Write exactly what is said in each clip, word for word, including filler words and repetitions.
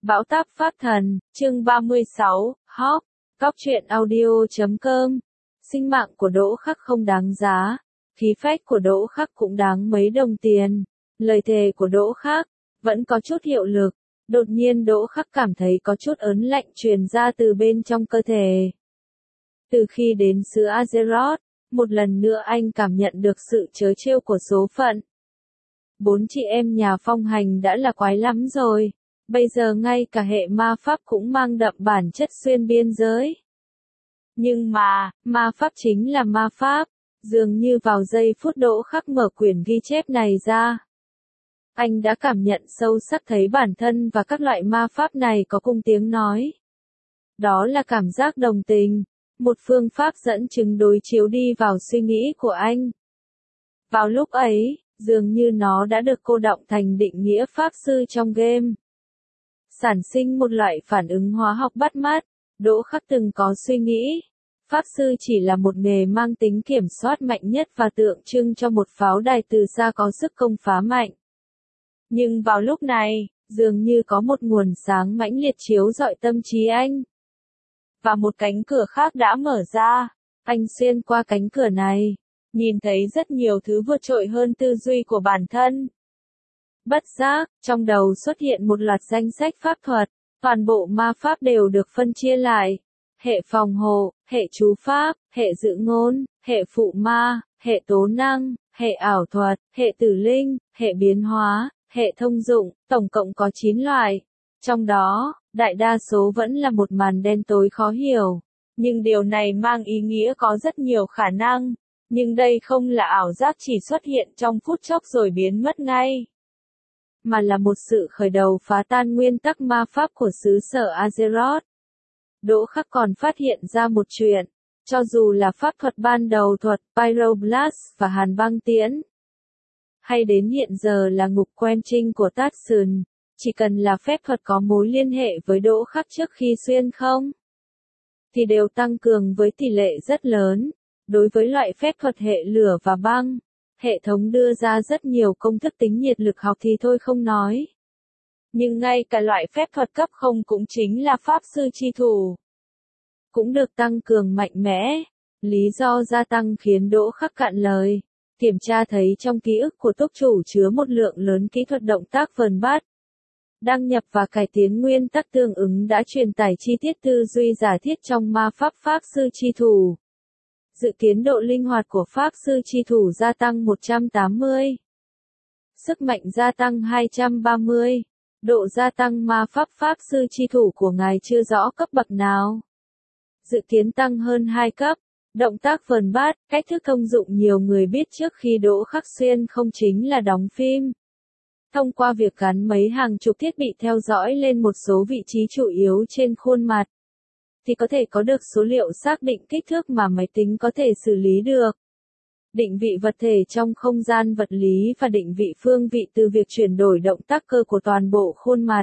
Bão táp Pháp Thần, chương ba mươi sáu, Hawk, Cóc truyện audio chấm com. Sinh mạng của Đỗ Khắc không đáng giá, khí phách của Đỗ Khắc cũng đáng mấy đồng tiền. Lời thề của Đỗ Khắc vẫn có chút hiệu lực. Đột nhiên Đỗ Khắc cảm thấy có chút ớn lạnh truyền ra từ bên trong cơ thể. Từ khi đến xứ Azeroth, một lần nữa anh cảm nhận được sự trớ trêu của số phận. Bốn chị em nhà Phong Hành đã là quái lắm rồi. Bây giờ ngay cả hệ ma pháp cũng mang đậm bản chất xuyên biên giới. Nhưng mà, ma pháp chính là ma pháp. Dường như vào giây phút Đỗ Khắc mở quyển ghi chép này ra, anh đã cảm nhận sâu sắc thấy bản thân và các loại ma pháp này có cùng tiếng nói. Đó là cảm giác đồng tình, một phương pháp dẫn chứng đối chiếu đi vào suy nghĩ của anh. Vào lúc ấy, dường như nó đã được cô đọng thành định nghĩa pháp sư trong game. Sản sinh một loại phản ứng hóa học bắt mắt. Đỗ Khắc từng có suy nghĩ, pháp sư chỉ là một nghề mang tính kiểm soát mạnh nhất và tượng trưng cho một pháo đài từ xa có sức công phá mạnh. Nhưng vào lúc này, dường như có một nguồn sáng mãnh liệt chiếu rọi tâm trí anh. Và một cánh cửa khác đã mở ra. Anh xuyên qua cánh cửa này, nhìn thấy rất nhiều thứ vượt trội hơn tư duy của bản thân. Bất giác, trong đầu xuất hiện một loạt danh sách pháp thuật. Toàn bộ ma pháp đều được phân chia lại. Hệ phòng hộ, hệ chú pháp, hệ dự ngôn, hệ phụ ma, hệ tố năng, hệ ảo thuật, hệ tử linh, hệ biến hóa, hệ thông dụng, tổng cộng có chín loại. Trong đó, đại đa số vẫn là một màn đen tối khó hiểu. Nhưng điều này mang ý nghĩa có rất nhiều khả năng. Nhưng đây không là ảo giác chỉ xuất hiện trong phút chốc rồi biến mất ngay, mà là một sự khởi đầu phá tan nguyên tắc ma pháp của xứ sở Azeroth. Đỗ Khắc còn phát hiện ra một chuyện, cho dù là pháp thuật ban đầu thuật Pyroblast và Hàn băng tiễn, hay đến hiện giờ là ngục quenching của Tatsun, chỉ cần là phép thuật có mối liên hệ với Đỗ Khắc trước khi xuyên không, thì đều tăng cường với tỷ lệ rất lớn. Đối với loại phép thuật hệ lửa và băng, hệ thống đưa ra rất nhiều công thức tính nhiệt lực học thì thôi không nói. Nhưng ngay cả loại phép thuật cấp không cũng chính là pháp sư chi thủ, cũng được tăng cường mạnh mẽ. Lý do gia tăng khiến Đỗ Khắc cạn lời. Kiểm tra thấy trong ký ức của túc chủ chứa một lượng lớn kỹ thuật động tác vần bắt. Đăng nhập và cải tiến nguyên tắc tương ứng đã truyền tải chi tiết tư duy giả thiết trong ma pháp pháp sư chi thủ. Dự kiến độ linh hoạt của pháp sư chi thủ gia tăng một trăm tám mươi. Sức mạnh gia tăng hai trăm ba mươi. Độ gia tăng ma pháp pháp sư chi thủ của ngài chưa rõ cấp bậc nào. Dự kiến tăng hơn hai cấp. Động tác vần bát, cách thức thông dụng nhiều người biết trước khi Đỗ Khắc xuyên không chính là đóng phim. Thông qua việc gắn mấy hàng chục thiết bị theo dõi lên một số vị trí chủ yếu trên khuôn mặt, thì có thể có được số liệu xác định kích thước mà máy tính có thể xử lý được. Định vị vật thể trong không gian vật lý và định vị phương vị từ việc chuyển đổi động tác cơ của toàn bộ khuôn mặt.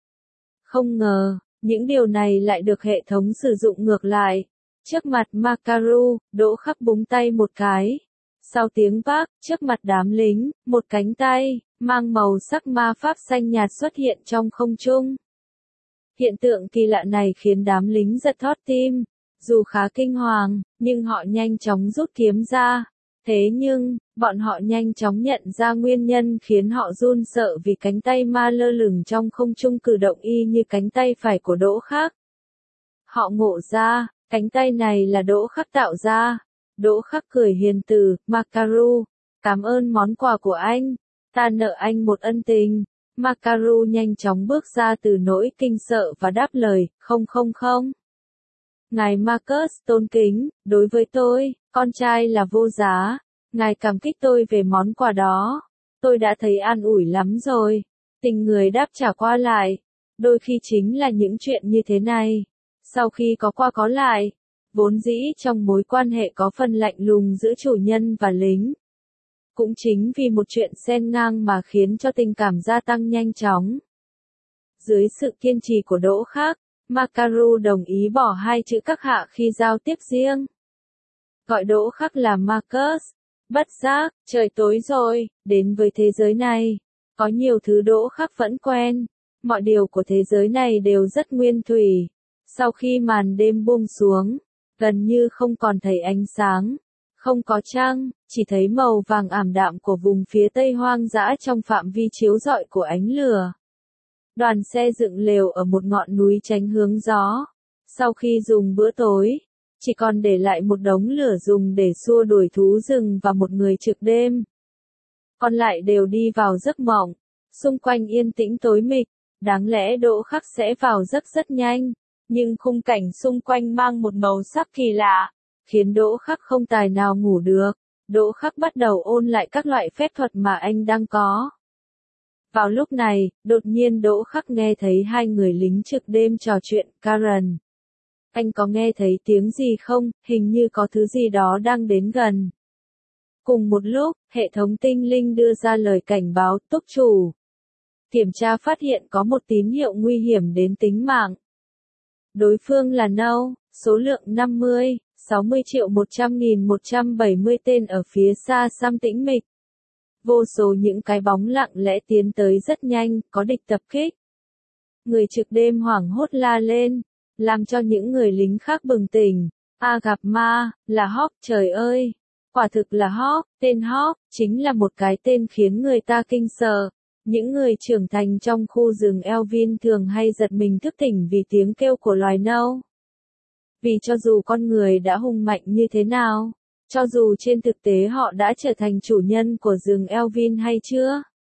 Không ngờ, những điều này lại được hệ thống sử dụng ngược lại. Trước mặt Makaru, Đỗ Khắc búng tay một cái. Sau tiếng vác, trước mặt đám lính, một cánh tay, mang màu sắc ma pháp xanh nhạt xuất hiện trong không trung. Hiện tượng kỳ lạ này khiến đám lính giật thót tim. Dù khá kinh hoàng, nhưng họ nhanh chóng rút kiếm ra. Thế nhưng, bọn họ nhanh chóng nhận ra nguyên nhân khiến họ run sợ vì cánh tay ma lơ lửng trong không trung cử động y như cánh tay phải của Đỗ Khắc. Họ ngộ ra, cánh tay này là Đỗ Khắc tạo ra. Đỗ Khắc cười hiền từ, Makaru, cảm ơn món quà của anh. Ta nợ anh một ân tình. Makaru nhanh chóng bước ra từ nỗi kinh sợ và đáp lời, không không không. Ngài Marcus tôn kính, đối với tôi, con trai là vô giá. Ngài cảm kích tôi về món quà đó. Tôi đã thấy an ủi lắm rồi. Tình người đáp trả qua lại. Đôi khi chính là những chuyện như thế này. Sau khi có qua có lại, vốn dĩ trong mối quan hệ có phần lạnh lùng giữa chủ nhân và lính. Cũng chính vì một chuyện xen ngang mà khiến cho tình cảm gia tăng nhanh chóng. Dưới sự kiên trì của Đỗ Khắc, Makaru đồng ý bỏ hai chữ các hạ khi giao tiếp riêng. Gọi Đỗ Khắc là Marcus. Bất giác, trời tối rồi, đến với thế giới này. Có nhiều thứ Đỗ Khắc vẫn quen, Mọi điều của thế giới này đều rất nguyên thủy. Sau khi màn đêm buông xuống, gần như không còn thấy ánh sáng, không có trăng, chỉ thấy màu vàng ảm đạm của vùng phía tây hoang dã trong phạm vi chiếu rọi của ánh lửa. Đoàn xe dựng lều ở một ngọn núi tránh hướng gió. Sau khi dùng bữa tối, chỉ còn để lại một đống lửa dùng để xua đuổi thú rừng và một người trực đêm. Còn lại đều đi vào giấc mộng. Xung quanh yên tĩnh tối mịt, đáng lẽ Đỗ Khắc sẽ vào giấc rất nhanh, nhưng khung cảnh xung quanh mang một màu sắc kỳ lạ, khiến Đỗ Khắc không tài nào ngủ được. Đỗ Khắc bắt đầu ôn lại các loại phép thuật mà anh đang có. Vào lúc này, đột nhiên Đỗ Khắc nghe thấy hai người lính trực đêm trò chuyện. Karen, anh có nghe thấy tiếng gì không? Hình như có thứ gì đó đang đến gần. Cùng một lúc, hệ thống tinh linh đưa ra lời cảnh báo. Túc chủ, kiểm tra phát hiện có một tín hiệu nguy hiểm đến tính mạng. Đối phương là Nâu, số lượng năm mươi, sáu mươi triệu một trăm nghìn một trăm bảy mươi tên ở phía xa xăm tĩnh mịch. Vô số những cái bóng lặng lẽ tiến tới rất nhanh, có địch tập kích. Người trực đêm hoảng hốt la lên, làm cho những người lính khác bừng tỉnh. A gặp ma, là Hawk, trời ơi! Quả thực là Hawk, tên Hawk, chính là một cái tên khiến người ta kinh sợ. Những người trưởng thành trong khu rừng Elvin thường hay giật mình thức tỉnh vì tiếng kêu của loài nâu. Vì cho dù con người đã hung mạnh như thế nào, cho dù trên thực tế họ đã trở thành chủ nhân của rừng Elvin hay chưa,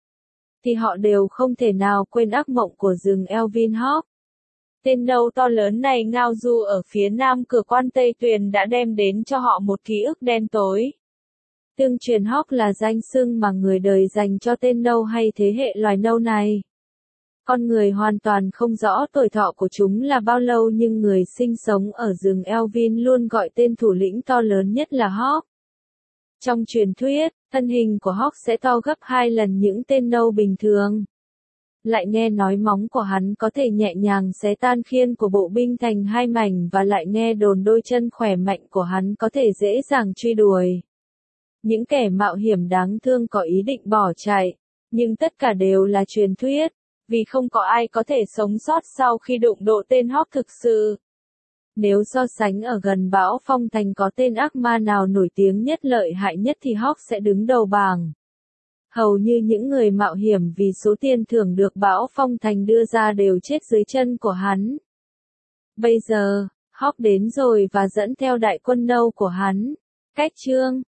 thì họ đều không thể nào quên ác mộng của rừng Elvin. Hawk, tên nâu to lớn này ngao du ở phía nam cửa quan Tây Tuyền đã đem đến cho họ một ký ức đen tối. Tương truyền Hawk là danh xưng mà người đời dành cho tên nâu hay thế hệ loài nâu này. Con người hoàn toàn không rõ tuổi thọ của chúng là bao lâu, nhưng người sinh sống ở rừng Elvin luôn gọi tên thủ lĩnh to lớn nhất là Hawk. Trong truyền thuyết, thân hình của Hawk sẽ to gấp hai lần những tên nâu bình thường. Lại nghe nói móng của hắn có thể nhẹ nhàng xé tan khiên của bộ binh thành hai mảnh, và lại nghe đồn đôi chân khỏe mạnh của hắn có thể dễ dàng truy đuổi những kẻ mạo hiểm đáng thương có ý định bỏ chạy. Nhưng tất cả đều là truyền thuyết, vì không có ai có thể sống sót sau khi đụng độ tên Hawk thực sự. Nếu so sánh ở gần bão phong thành có tên ác ma nào nổi tiếng nhất, lợi hại nhất, thì Hawk sẽ đứng đầu bảng. Hầu như những người mạo hiểm vì số tiền thưởng được bão phong thành đưa ra đều chết dưới chân của hắn. Bây giờ, Hawk đến rồi và dẫn theo đại quân nâu của hắn. Cách chương